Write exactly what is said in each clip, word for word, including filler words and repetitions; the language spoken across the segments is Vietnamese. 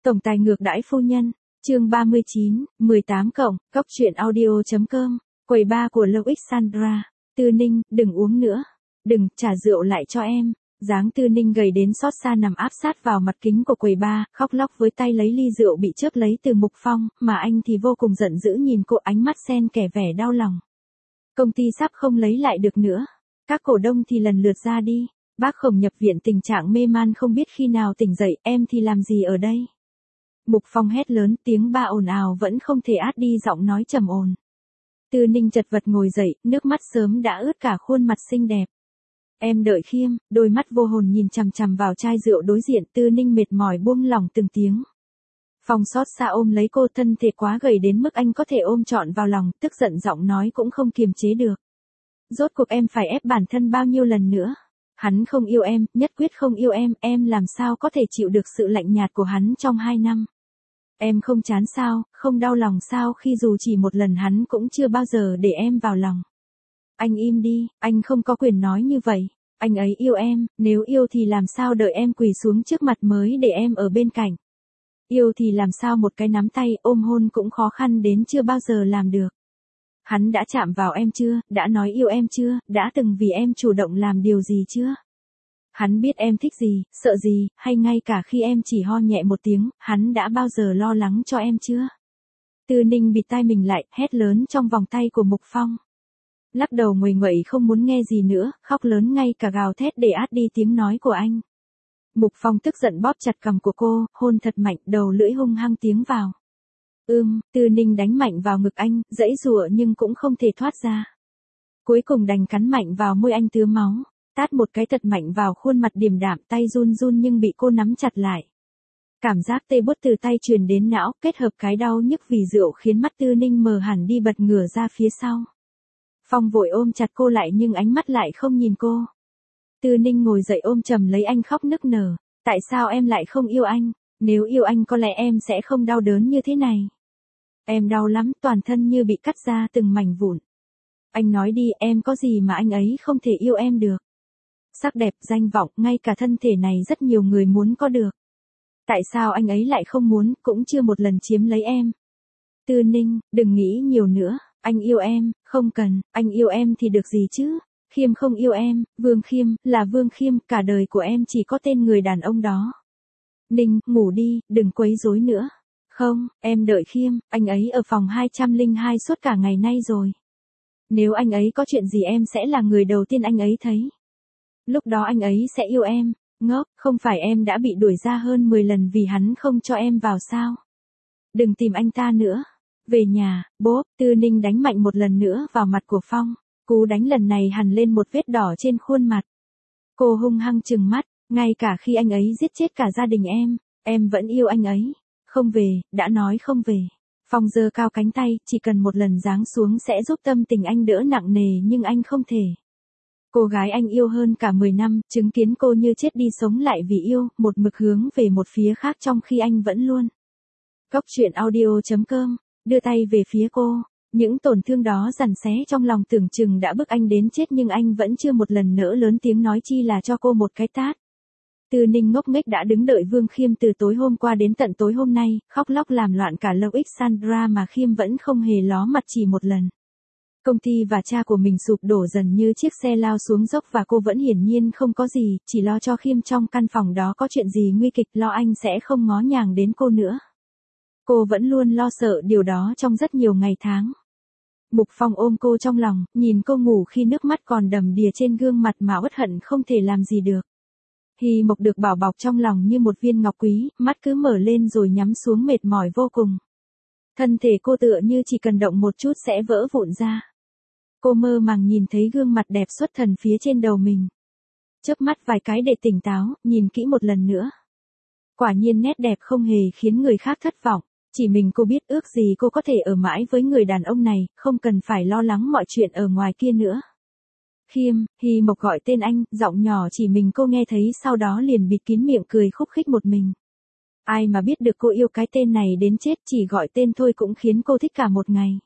Tổng tài ngược đãi phu nhân, chương ba mươi chín, mười tám cộng, cóc truyện audio chấm com, quầy ba của Loïc Sandra, Tư Ninh, đừng uống nữa, đừng, trả rượu lại cho em. Dáng Tư Ninh gầy đến xót xa nằm áp sát vào mặt kính của quầy ba, khóc lóc với tay lấy ly rượu bị chớp lấy từ Mục Phong, mà anh thì vô cùng giận dữ nhìn cô, ánh mắt xen kẽ vẻ đau lòng. Công ty sắp không lấy lại được nữa, các cổ đông thì lần lượt ra đi, bác Khổng nhập viện tình trạng mê man không biết khi nào tỉnh dậy, em thì làm gì ở đây? Mục Phong hét lớn, tiếng ba ồn ào vẫn không thể át đi giọng nói trầm ồn. Tư Ninh chật vật ngồi dậy, nước mắt sớm đã ướt cả khuôn mặt xinh đẹp. Em đợi Khiêm, đôi mắt vô hồn nhìn chằm chằm vào chai rượu đối diện. Tư Ninh mệt mỏi buông lỏng từng tiếng. Phong xót xa ôm lấy cô, thân thể quá gầy đến mức anh có thể ôm trọn vào lòng, tức giận giọng nói cũng không kiềm chế được. Rốt cuộc em phải ép bản thân bao nhiêu lần nữa? Hắn không yêu em, nhất quyết không yêu em, em làm sao có thể chịu được sự lạnh nhạt của hắn trong hai năm? Em không chán sao, không đau lòng sao khi dù chỉ một lần hắn cũng chưa bao giờ để em vào lòng? Anh im đi, anh không có quyền nói như vậy. Anh ấy yêu em, nếu yêu thì làm sao đợi em quỳ xuống trước mặt mới để em ở bên cạnh. Yêu thì làm sao một cái nắm tay, ôm hôn cũng khó khăn đến chưa bao giờ làm được. Hắn đã chạm vào em chưa, đã nói yêu em chưa, đã từng vì em chủ động làm điều gì chưa? Hắn biết em thích gì, sợ gì, hay ngay cả khi em chỉ ho nhẹ một tiếng, hắn đã bao giờ lo lắng cho em chưa? Tư Ninh bịt tai mình lại, hét lớn trong vòng tay của Mục Phong. Lắc đầu nguầy nguậy không muốn nghe gì nữa, khóc lớn ngay cả gào thét để át đi tiếng nói của anh. Mục Phong tức giận bóp chặt cằm của cô, hôn thật mạnh, đầu lưỡi hung hăng tiến vào. Ưm, Tư Ninh đánh mạnh vào ngực anh, giãy giụa nhưng cũng không thể thoát ra. Cuối cùng đành cắn mạnh vào môi anh tứa máu, tát một cái thật mạnh vào khuôn mặt điềm đạm, tay run run nhưng bị cô nắm chặt lại. Cảm giác tê buốt từ tay truyền đến não, kết hợp cái đau nhức vì rượu khiến mắt Tư Ninh mờ hẳn đi, bật ngửa ra phía sau. Phong vội ôm chặt cô lại nhưng ánh mắt lại không nhìn cô. Tư Ninh ngồi dậy ôm chầm lấy anh khóc nức nở. Tại sao em lại không yêu anh? Nếu yêu anh có lẽ em sẽ không đau đớn như thế này. Em đau lắm, toàn thân như bị cắt ra từng mảnh vụn. Anh nói đi, em có gì mà anh ấy không thể yêu em được? Sắc đẹp, danh vọng, ngay cả thân thể này rất nhiều người muốn có được. Tại sao anh ấy lại không muốn, cũng chưa một lần chiếm lấy em? Tư Ninh, đừng nghĩ nhiều nữa. Anh yêu em, không cần, anh yêu em thì được gì chứ? Khiêm không yêu em, Vương Khiêm, là Vương Khiêm, cả đời của em chỉ có tên người đàn ông đó. Ninh, ngủ đi, đừng quấy rối nữa. Không, em đợi Khiêm, anh ấy ở phòng hai trăm lẻ hai suốt cả ngày nay rồi. Nếu anh ấy có chuyện gì em sẽ là người đầu tiên anh ấy thấy. Lúc đó anh ấy sẽ yêu em. Ngốc, không phải em đã bị đuổi ra hơn mười lần vì hắn không cho em vào sao? Đừng tìm anh ta nữa. Về nhà, bốp, Tư Ninh đánh mạnh một lần nữa vào mặt của Phong. Cú đánh lần này hằn lên một vết đỏ trên khuôn mặt. Cô hung hăng trừng mắt, ngay cả khi anh ấy giết chết cả gia đình em, em vẫn yêu anh ấy. Không về, đã nói không về. Phong giơ cao cánh tay, chỉ cần một lần giáng xuống sẽ giúp tâm tình anh đỡ nặng nề nhưng anh không thể. Cô gái anh yêu hơn cả mười năm, chứng kiến cô như chết đi sống lại vì yêu, một mực hướng về một phía khác trong khi anh vẫn luôn. Cóc truyện audio chấm com, đưa tay về phía cô. Những tổn thương đó giằng xé trong lòng tưởng chừng đã bức anh đến chết nhưng anh vẫn chưa một lần nỡ lớn tiếng nói chi là cho cô một cái tát. Tư Ninh ngốc nghếch đã đứng đợi Vương Khiêm từ tối hôm qua đến tận tối hôm nay, khóc lóc làm loạn cả Loïc Sandra mà Khiêm vẫn không hề ló mặt chỉ một lần. Công ty và cha của mình sụp đổ dần như chiếc xe lao xuống dốc và cô vẫn hiển nhiên không có gì, chỉ lo cho Khiêm trong căn phòng đó có chuyện gì nguy kịch, lo anh sẽ không ngó nhàng đến cô nữa. Cô vẫn luôn lo sợ điều đó trong rất nhiều ngày tháng. Mục Phong ôm cô trong lòng, nhìn cô ngủ khi nước mắt còn đầm đìa trên gương mặt mà uất hận không thể làm gì được. Hy Mộc được bảo bọc trong lòng như một viên ngọc quý, mắt cứ mở lên rồi nhắm xuống mệt mỏi vô cùng. Thân thể cô tựa như chỉ cần động một chút sẽ vỡ vụn ra. Cô mơ màng nhìn thấy gương mặt đẹp xuất thần phía trên đầu mình. Chớp mắt vài cái để tỉnh táo, nhìn kỹ một lần nữa. Quả nhiên nét đẹp không hề khiến người khác thất vọng. Chỉ mình cô biết ước gì cô có thể ở mãi với người đàn ông này, không cần phải lo lắng mọi chuyện ở ngoài kia nữa. Khiêm, Hy Mộc gọi tên anh, giọng nhỏ chỉ mình cô nghe thấy, sau đó liền bịt kín miệng cười khúc khích một mình. Ai mà biết được cô yêu cái tên này đến chết, chỉ gọi tên thôi cũng khiến cô thích cả một ngày.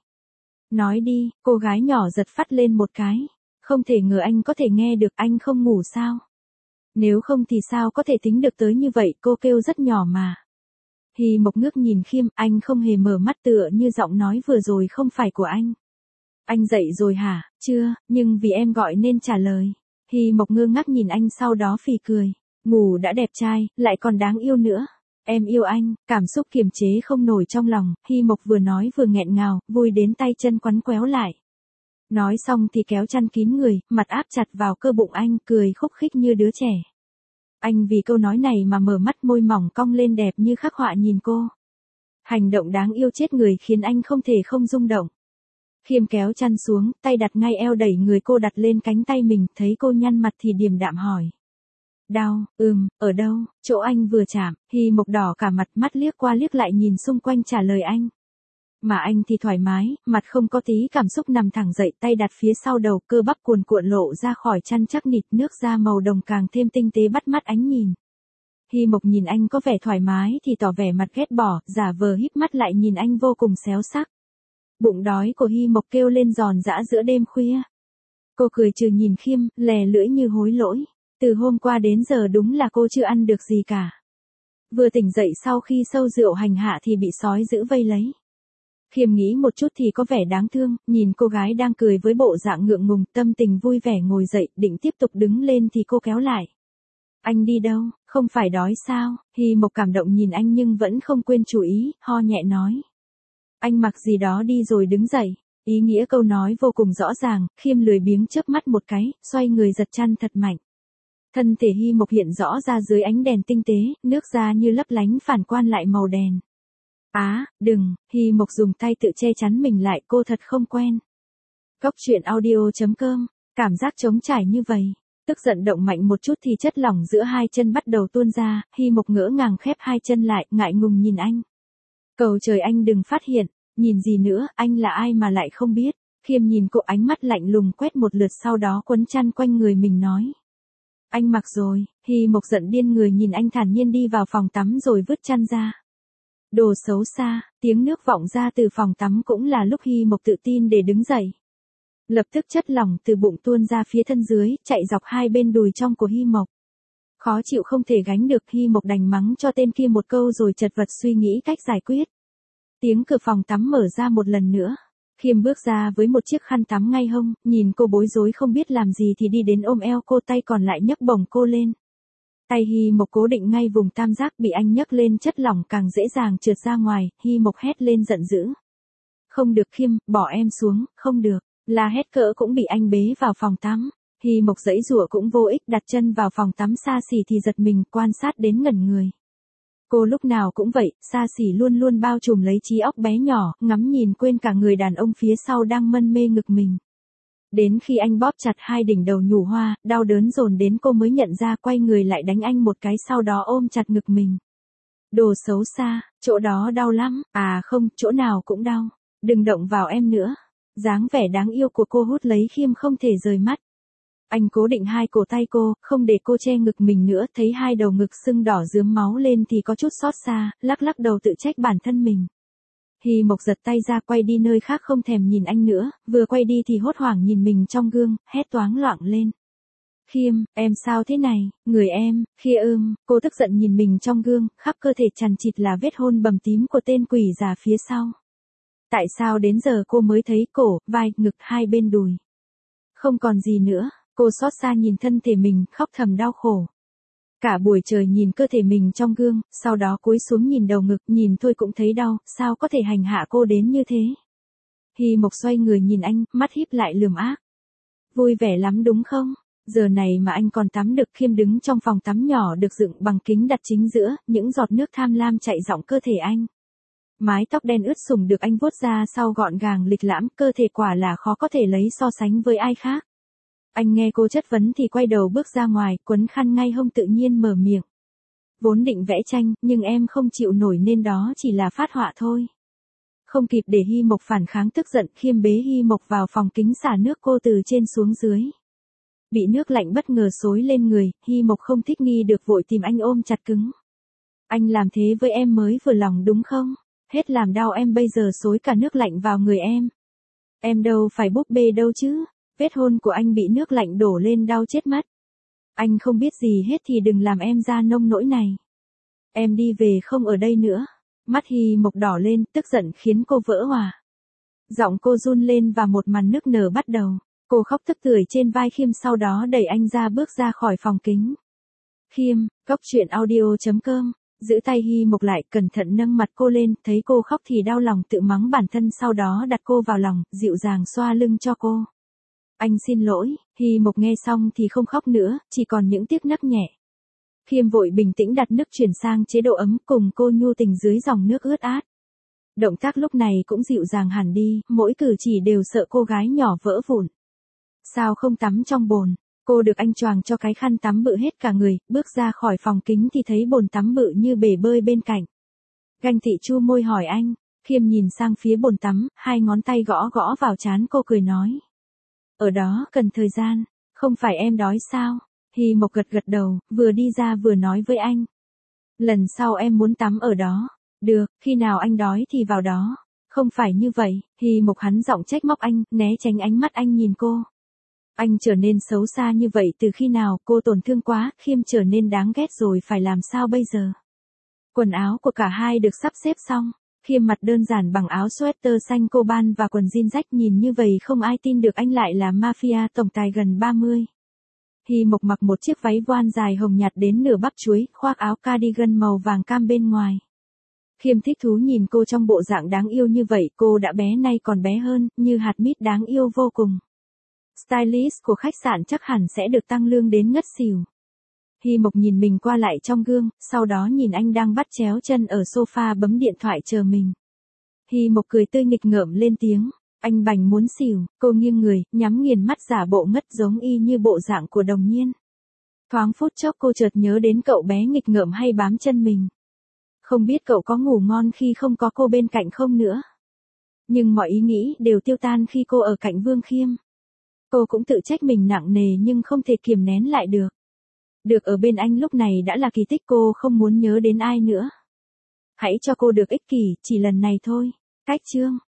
Nói đi, cô gái nhỏ giật phắt lên một cái. Không thể ngờ anh có thể nghe được, anh không ngủ sao? Nếu không thì sao có thể tính được tới như vậy, cô kêu rất nhỏ mà. Hy Mộc ngước nhìn Khiêm, anh không hề mở mắt tựa như giọng nói vừa rồi không phải của anh. Anh dậy rồi hả? Chưa, nhưng vì em gọi nên trả lời. Hy Mộc ngơ ngác nhìn anh sau đó phì cười. Ngủ đã đẹp trai, lại còn đáng yêu nữa. Em yêu anh, cảm xúc kiềm chế không nổi trong lòng, Hy Mộc vừa nói vừa nghẹn ngào, vui đến tay chân quắn quéo lại. Nói xong thì kéo chăn kín người, mặt áp chặt vào cơ bụng anh, cười khúc khích như đứa trẻ. Anh vì câu nói này mà mở mắt, môi mỏng cong lên đẹp như khắc họa nhìn cô. Hành động đáng yêu chết người khiến anh không thể không rung động. Khiêm kéo chăn xuống, tay đặt ngay eo đẩy người cô đặt lên cánh tay mình, thấy cô nhăn mặt thì điềm đạm hỏi. Đau, ừm, ở đâu? Chỗ anh vừa chạm, Hy Mộc đỏ cả mặt, mắt liếc qua liếc lại nhìn xung quanh trả lời anh. Mà anh thì thoải mái, mặt không có tí cảm xúc, nằm thẳng dậy, tay đặt phía sau đầu, cơ bắp cuồn cuộn lộ ra khỏi chăn chắc nịt, nước da màu đồng càng thêm tinh tế bắt mắt ánh nhìn. Hy Mộc nhìn anh có vẻ thoải mái thì tỏ vẻ mặt ghét bỏ, giả vờ híp mắt lại nhìn anh vô cùng xéo sắc. Bụng đói của Hy Mộc kêu lên giòn giã giữa đêm khuya. Cô cười trừ nhìn Khiêm, lè lưỡi như hối lỗi. Từ hôm qua đến giờ đúng là cô chưa ăn được gì cả. Vừa tỉnh dậy sau khi sâu rượu hành hạ thì bị sói dữ vây lấy. Khiêm nghĩ một chút thì có vẻ đáng thương, nhìn cô gái đang cười với bộ dạng ngượng ngùng, tâm tình vui vẻ ngồi dậy, định tiếp tục đứng lên thì cô kéo lại. Anh đi đâu, không phải đói sao? Hy Mộc cảm động nhìn anh nhưng vẫn không quên chú ý, ho nhẹ nói. Anh mặc gì đó đi rồi đứng dậy. Ý nghĩa câu nói vô cùng rõ ràng, Khiêm lười biếng chớp mắt một cái, xoay người giật chăn thật mạnh. Thân thể Hy Mộc hiện rõ ra dưới ánh đèn tinh tế, nước da như lấp lánh phản quan lại màu đèn. Á, à, đừng, Hy Mộc dùng tay tự che chắn mình lại, cô thật không quen. Cốc truyện audio chấm com, cảm giác trống trải như vậy. Tức giận động mạnh một chút thì chất lỏng giữa hai chân bắt đầu tuôn ra, Hy Mộc ngỡ ngàng khép hai chân lại, ngại ngùng nhìn anh. Cầu trời anh đừng phát hiện, nhìn gì nữa, anh là ai mà lại không biết. Khiêm nhìn cô, ánh mắt lạnh lùng quét một lượt sau đó quấn chăn quanh người mình nói. Anh mặc rồi. Hy Mộc giận điên người nhìn anh thản nhiên đi vào phòng tắm rồi vứt chăn ra. Đồ xấu xa, tiếng nước vọng ra từ phòng tắm cũng là lúc Hy Mộc tự tin để đứng dậy. Lập tức chất lỏng từ bụng tuôn ra phía thân dưới, chạy dọc hai bên đùi trong của Hy Mộc. Khó chịu không thể gánh được, Hy Mộc đành mắng cho tên kia một câu rồi chật vật suy nghĩ cách giải quyết. Tiếng cửa phòng tắm mở ra một lần nữa. Khiêm bước ra với một chiếc khăn tắm ngay hông, nhìn cô bối rối không biết làm gì thì đi đến ôm eo cô, tay còn lại nhấc bổng cô lên. Tay Hy Mộc cố định ngay vùng tam giác, bị anh nhấc lên chất lỏng càng dễ dàng trượt ra ngoài, Hy Mộc hét lên giận dữ. Không được Khiêm, bỏ em xuống, không được, la hét cỡ cũng bị anh bế vào phòng tắm. Hy Mộc giãy giụa cũng vô ích, đặt chân vào phòng tắm xa xỉ thì giật mình, quan sát đến ngẩn người. Cô lúc nào cũng vậy, xa xỉ luôn luôn bao trùm lấy trí óc bé nhỏ, ngắm nhìn quên cả người đàn ông phía sau đang mân mê ngực mình. Đến khi anh bóp chặt hai đỉnh đầu nhủ hoa, đau đớn dồn đến cô mới nhận ra, quay người lại đánh anh một cái sau đó ôm chặt ngực mình. Đồ xấu xa, chỗ đó đau lắm, à không, chỗ nào cũng đau, đừng động vào em nữa. Dáng vẻ đáng yêu của cô hút lấy Khiêm không thể rời mắt. Anh cố định hai cổ tay cô, không để cô che ngực mình nữa, thấy hai đầu ngực sưng đỏ rướm máu lên thì có chút xót xa, lắc lắc đầu tự trách bản thân mình. Hy Mộc giật tay ra quay đi nơi khác không thèm nhìn anh nữa, vừa quay đi thì hốt hoảng nhìn mình trong gương, hét toáng loạn lên. Khiêm, em sao thế này, người em, Khia ưm, cô tức giận nhìn mình trong gương, khắp cơ thể chằn chịt là vết hôn bầm tím của tên quỷ già phía sau. Tại sao đến giờ cô mới thấy cổ, vai, ngực hai bên đùi? Không còn gì nữa, cô xót xa nhìn thân thể mình, khóc thầm đau khổ. Cả buổi trời nhìn cơ thể mình trong gương, sau đó cúi xuống nhìn đầu ngực, nhìn thôi cũng thấy đau, sao có thể hành hạ cô đến như thế? Hy Mộc xoay người nhìn anh, mắt híp lại lườm ác. Vui vẻ lắm đúng không? Giờ này mà anh còn tắm được. Khiêm đứng trong phòng tắm nhỏ được dựng bằng kính đặt chính giữa, những giọt nước tham lam chạy dọc cơ thể anh. Mái tóc đen ướt sũng được anh vuốt ra sau gọn gàng lịch lãm, cơ thể quả là khó có thể lấy so sánh với ai khác. Anh nghe cô chất vấn thì quay đầu bước ra ngoài, quấn khăn ngay hông tự nhiên mở miệng. Vốn định vẽ tranh, nhưng em không chịu nổi nên đó chỉ là phác họa thôi. Không kịp để Hy Mộc phản kháng tức giận, Khiêm bế Hy Mộc vào phòng kính xả nước cô từ trên xuống dưới. Bị nước lạnh bất ngờ xối lên người, Hy Mộc không thích nghi được vội tìm anh ôm chặt cứng. Anh làm thế với em mới vừa lòng đúng không? Hết làm đau em bây giờ xối cả nước lạnh vào người em. Em đâu phải búp bê đâu chứ. Vết hôn của anh bị nước lạnh đổ lên đau chết mất. Anh không biết gì hết thì đừng làm em ra nông nỗi này. Em đi về không ở đây nữa. Mắt Hy Mộc đỏ lên, tức giận khiến cô vỡ òa. Giọng cô run lên và một màn nức nở bắt đầu. Cô khóc tức tưởi trên vai Khiêm, sau đó đẩy anh ra bước ra khỏi phòng kính. Khiêm, Cốc Truyện Audio chấm com, giữ tay Hy Mộc lại, cẩn thận nâng mặt cô lên, thấy cô khóc thì đau lòng tự mắng bản thân, sau đó đặt cô vào lòng, dịu dàng xoa lưng cho cô. Anh xin lỗi. Hy Mộc nghe xong thì không khóc nữa, chỉ còn những tiếc nấc nhẹ. Khiêm vội bình tĩnh đặt nước chuyển sang chế độ ấm, cùng cô nhu tình dưới dòng nước ướt át. Động tác lúc này cũng dịu dàng hẳn đi, mỗi cử chỉ đều sợ cô gái nhỏ vỡ vụn. Sao không tắm trong bồn? Cô được anh choàng cho cái khăn tắm bự hết cả người, bước ra khỏi phòng kính thì thấy bồn tắm bự như bể bơi bên cạnh. Ganh tị chu môi hỏi anh. Khiêm nhìn sang phía bồn tắm, hai ngón tay gõ gõ vào trán cô, cười nói. Ở đó cần thời gian, không phải em đói sao? Hy Mộc gật gật đầu, vừa đi ra vừa nói với anh. Lần sau em muốn tắm ở đó. Được, khi nào anh đói thì vào đó. Không phải như vậy. Hy Mộc hắn giọng trách móc anh, né tránh ánh mắt anh nhìn cô. Anh trở nên xấu xa như vậy từ khi nào? Cô tổn thương quá. Khiêm trở nên đáng ghét rồi, phải làm sao bây giờ? Quần áo của cả hai được sắp xếp xong. Khiêm mặt đơn giản bằng áo sweater xanh coban và quần jean rách, nhìn như vậy không ai tin được anh lại là mafia tổng tài gần ba mươi. Hy Mộc mặc một chiếc váy voan dài hồng nhạt đến nửa bắp chuối, khoác áo cardigan màu vàng cam bên ngoài. Khiêm thích thú nhìn cô trong bộ dạng đáng yêu như vậy, cô đã bé nay còn bé hơn, như hạt mít đáng yêu vô cùng. Stylist của khách sạn chắc hẳn sẽ được tăng lương đến ngất xỉu. Hy Mộc nhìn mình qua lại trong gương, sau đó nhìn anh đang bắt chéo chân ở sofa bấm điện thoại chờ mình. Hy Mộc cười tươi nghịch ngợm lên tiếng. Anh bành muốn xỉu. Cô nghiêng người, nhắm nghiền mắt giả bộ ngất giống y như bộ dạng của Đồng Nhiên. Thoáng phút chốc cô chợt nhớ đến cậu bé nghịch ngợm hay bám chân mình. Không biết cậu có ngủ ngon khi không có cô bên cạnh không nữa. Nhưng mọi ý nghĩ đều tiêu tan khi cô ở cạnh Vương Khiêm. Cô cũng tự trách mình nặng nề nhưng không thể kiềm nén lại được. Được ở bên anh lúc này đã là kỳ tích, cô không muốn nhớ đến ai nữa. Hãy cho cô được ích kỷ, chỉ lần này thôi. Cách chương.